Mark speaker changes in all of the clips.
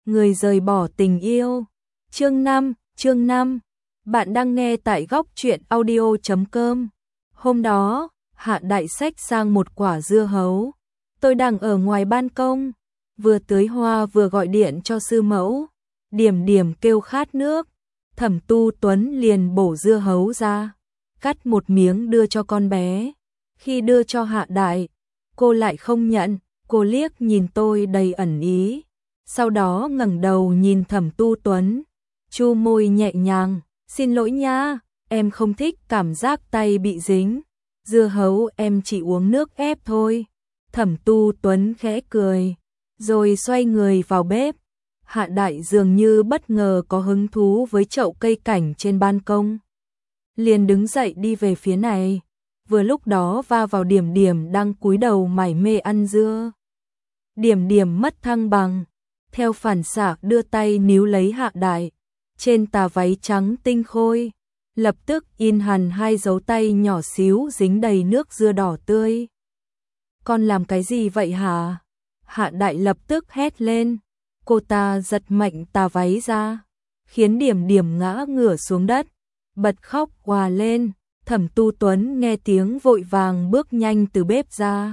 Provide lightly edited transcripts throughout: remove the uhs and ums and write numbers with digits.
Speaker 1: người rời bỏ tình yêu. Chương 5. Bạn đang nghe tại góc truyện audio.com. Hôm đó, Hạ Đại xách sang một quả dưa hấu. Tôi đang ở ngoài ban công, vừa tưới hoa vừa gọi điện cho sư mẫu. Điểm Điểm kêu khát nước, Thẩm Tu Tuấn liền bổ dưa hấu ra, cắt một miếng đưa cho con bé. Khi đưa cho Hạ Đại, cô lại không nhận, cô liếc nhìn tôi đầy ẩn ý. Sau đó ngẩng đầu nhìn Thẩm Tu Tuấn, chu môi nhẹ nhàng, "Xin lỗi nha, em không thích cảm giác tay bị dính. Dưa hấu em chỉ uống nước ép thôi." Thẩm Tu Tuấn khẽ cười, rồi xoay người vào bếp. Hạ Đại dường như bất ngờ có hứng thú với chậu cây cảnh trên ban công, liền đứng dậy đi về phía này. Vừa lúc đó va vào Điểm Điểm đang cúi đầu mải mê ăn dưa. Điểm Điểm mất thăng bằng, theo phản xạ đưa tay níu lấy Hạ Đại. Trên tà váy trắng tinh khôi, lập tức in hẳn hai dấu tay nhỏ xíu dính đầy nước dưa đỏ tươi. "Con làm cái gì vậy hả?" Hạ Đại lập tức hét lên. Cô ta giật mạnh tà váy ra, khiến Điểm Điểm ngã ngửa xuống đất, bật khóc òa lên. Thẩm Tu Tuấn nghe tiếng vội vàng bước nhanh từ bếp ra,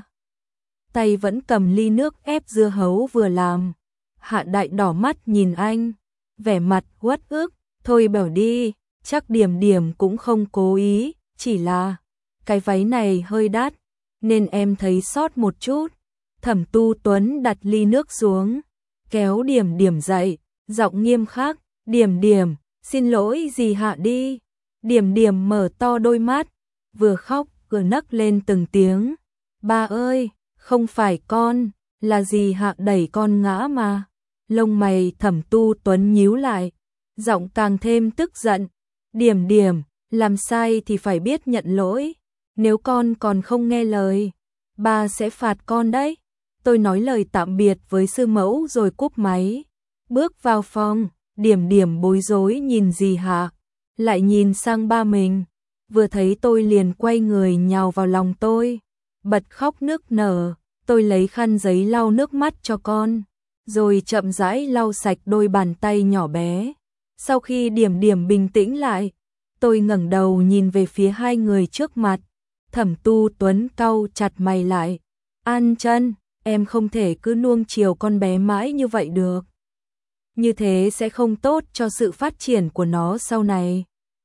Speaker 1: tay vẫn cầm ly nước ép dưa hấu vừa làm. Hạ Đại đỏ mắt nhìn anh, vẻ mặt uất ức. "Thôi bảo đi, chắc Điểm Điểm cũng không cố ý, chỉ là cái váy này hơi đắt, nên em thấy sót một chút." Thẩm Tu Tuấn đặt ly nước xuống, kéo Điểm Điểm dậy, giọng nghiêm khắc, "Điểm Điểm, xin lỗi dì Hạ đi." Điểm Điểm mở to đôi mắt, vừa khóc vừa nấc lên từng tiếng. "Ba ơi, không phải con, là dì Hạ đẩy con ngã mà." Lông mày Thẩm Tu Tuấn nhíu lại, giọng càng thêm tức giận. "Điểm Điểm, làm sai thì phải biết nhận lỗi. Nếu con còn không nghe lời, ba sẽ phạt con đấy." Tôi nói lời tạm biệt với sư mẫu rồi cúp máy. Bước vào phòng, Điểm Điểm bối rối nhìn dì Hạ, lại nhìn sang ba mình. Vừa thấy tôi liền quay người nhào vào lòng tôi, bật khóc nức nở. Tôi lấy khăn giấy lau nước mắt cho con, rồi chậm rãi lau sạch đôi bàn tay nhỏ bé. Sau khi Điểm Điểm bình tĩnh lại, tôi ngẩng đầu nhìn về phía hai người trước mặt. Thẩm Tu Tuấn cau chặt mày lại. "An Chân, em không thể cứ nuông chiều con bé mãi như vậy được. Như thế sẽ không tốt cho sự phát triển của nó sau này."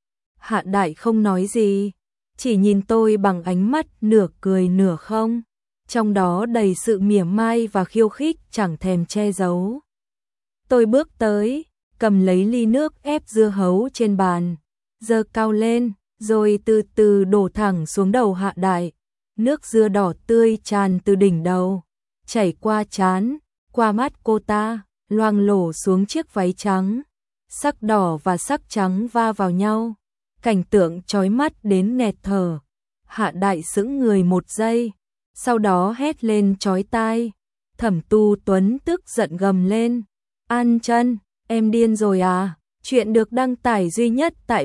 Speaker 1: Hạ Đại không nói gì, chỉ nhìn tôi bằng ánh mắt nửa cười nửa không, trong đó đầy sự mỉa mai và khiêu khích chẳng thèm che giấu. Tôi bước tới, cầm lấy ly nước ép dưa hấu trên bàn, giơ cao lên, rồi từ từ đổ thẳng xuống đầu Hạ Đại. Nước dưa đỏ tươi tràn từ đỉnh đầu, chảy qua trán, qua mắt cô ta, loang lổ xuống chiếc váy trắng. Sắc đỏ và sắc trắng va vào nhau, cảnh tượng chói mắt đến nghẹt thở. Hạ Đại sững người một giây, sau đó hét lên chói tai. Thẩm Tu Tuấn tức giận gầm lên, "An Chân, em điên rồi à?" Chuyện được đăng tải duy nhất tại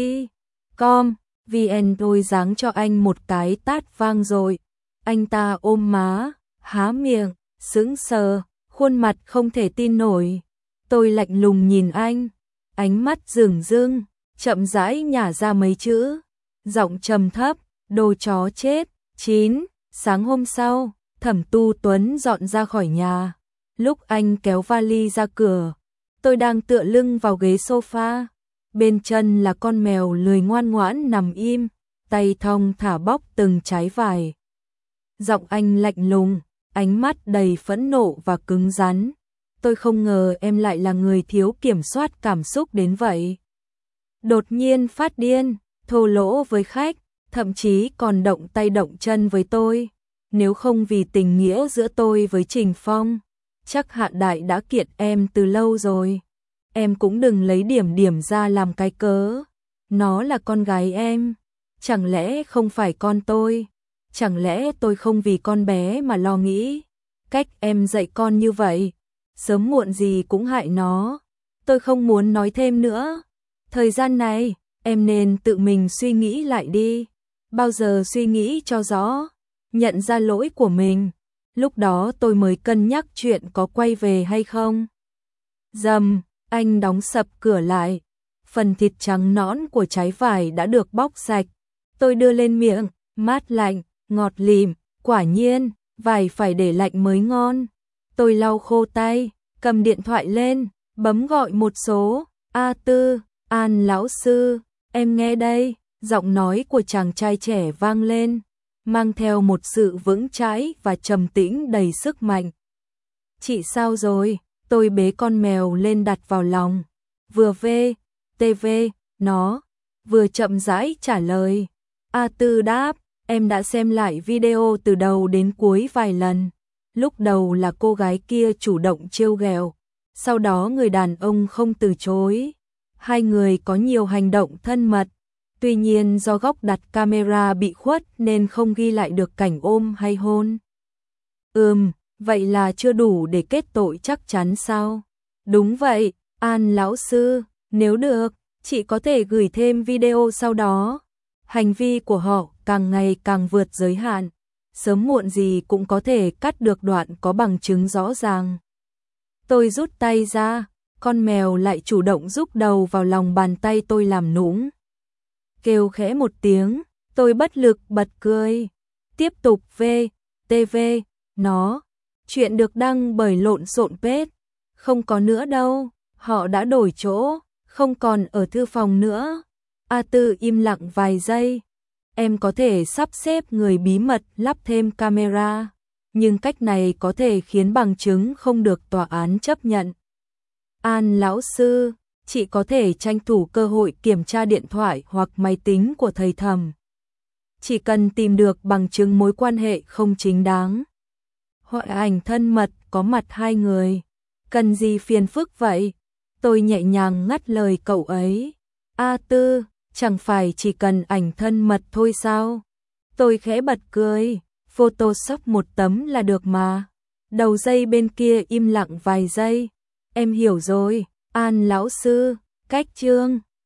Speaker 1: Monkey.com.vn. Tôi giáng cho anh một cái tát vang rồi. Anh ta ôm má, há miệng, sững sờ, khuôn mặt không thể tin nổi. Tôi lạnh lùng nhìn anh, ánh mắt rừng rưng, chậm rãi nhả ra mấy chữ, giọng trầm thấp, "Đồ chó chết." 9. Sáng hôm sau, Thẩm Tu Tuấn dọn ra khỏi nhà. Lúc anh kéo vali ra cửa, tôi đang tựa lưng vào ghế sofa. Bên chân là con mèo lười ngoan ngoãn nằm im, tay thong thả bóc từng trái vải. Giọng anh lạnh lùng, ánh mắt đầy phẫn nộ và cứng rắn. "Tôi không ngờ em lại là người thiếu kiểm soát cảm xúc đến vậy. Đột nhiên phát điên, thô lỗ với khách, thậm chí còn động tay động chân với tôi. Nếu không vì tình nghĩa giữa tôi với Trình Phong, chắc Hạ Đại đã kiện em từ lâu rồi. Em cũng đừng lấy Điểm Điểm ra làm cái cớ. Nó là con gái em, chẳng lẽ không phải con tôi? Chẳng lẽ tôi không vì con bé mà lo nghĩ? Cách em dạy con như vậy, sớm muộn gì cũng hại nó." Tôi không muốn nói thêm nữa. Thời gian này, em nên tự mình suy nghĩ lại đi. Bao giờ suy nghĩ cho rõ, nhận ra lỗi của mình, lúc đó tôi mới cân nhắc chuyện có quay về hay không. Rầm, anh đóng sập cửa lại. Phần thịt trắng nõn của trái vải đã được bóc sạch. Tôi đưa lên miệng, mát lạnh, ngọt lịm, quả nhiên, vải phải để lạnh mới ngon. Tôi lau khô tay, cầm điện thoại lên, bấm gọi một số. A4, An lão sư, em nghe đây, giọng nói của chàng trai trẻ vang lên, mang theo một sự vững chãi và trầm tĩnh đầy sức mạnh. Chị sao rồi? Tôi bế con mèo lên đặt vào lòng. Vừa về, TV, nó, vừa chậm rãi trả lời. A4 đáp, em đã xem lại video từ đầu đến cuối vài lần. Lúc đầu là cô gái kia chủ động trêu ghẹo, sau đó người đàn ông không từ chối. Hai người có nhiều hành động thân mật. Tuy nhiên do góc đặt camera bị khuất nên không ghi lại được cảnh ôm hay hôn. Vậy là chưa đủ để kết tội chắc chắn sao? Đúng vậy, An lão sư, nếu được, chị có thể gửi thêm video sau đó. Hành vi của họ càng ngày càng vượt giới hạn, sớm muộn gì cũng có thể cắt được đoạn có bằng chứng rõ ràng. Tôi rút tay ra, con mèo lại chủ động rúc đầu vào lòng bàn tay tôi làm nũng. Kêu khẽ một tiếng, tôi bất lực bật cười. Tiếp tục TV, nó. Chuyện được đăng bởi Lộn Xộn Page. Không có nữa đâu, họ đã đổi chỗ, không còn ở thư phòng nữa. A4 im lặng vài giây. Em có thể sắp xếp người bí mật lắp thêm camera, nhưng cách này có thể khiến bằng chứng không được tòa án chấp nhận. An lão sư, chị có thể tranh thủ cơ hội kiểm tra điện thoại hoặc máy tính của thầy Thẩm. Chỉ cần tìm được bằng chứng mối quan hệ không chính đáng. Hoặc ảnh thân mật có mặt hai người. Cần gì phiền phức vậy? Tôi nhẹ nhàng ngắt lời cậu ấy. A4, chẳng phải chỉ cần ảnh thân mật thôi sao? Tôi khẽ bật cười. Photoshop một tấm là được mà. Đầu dây bên kia im lặng vài giây. Em hiểu rồi, An lão sư, cách chương.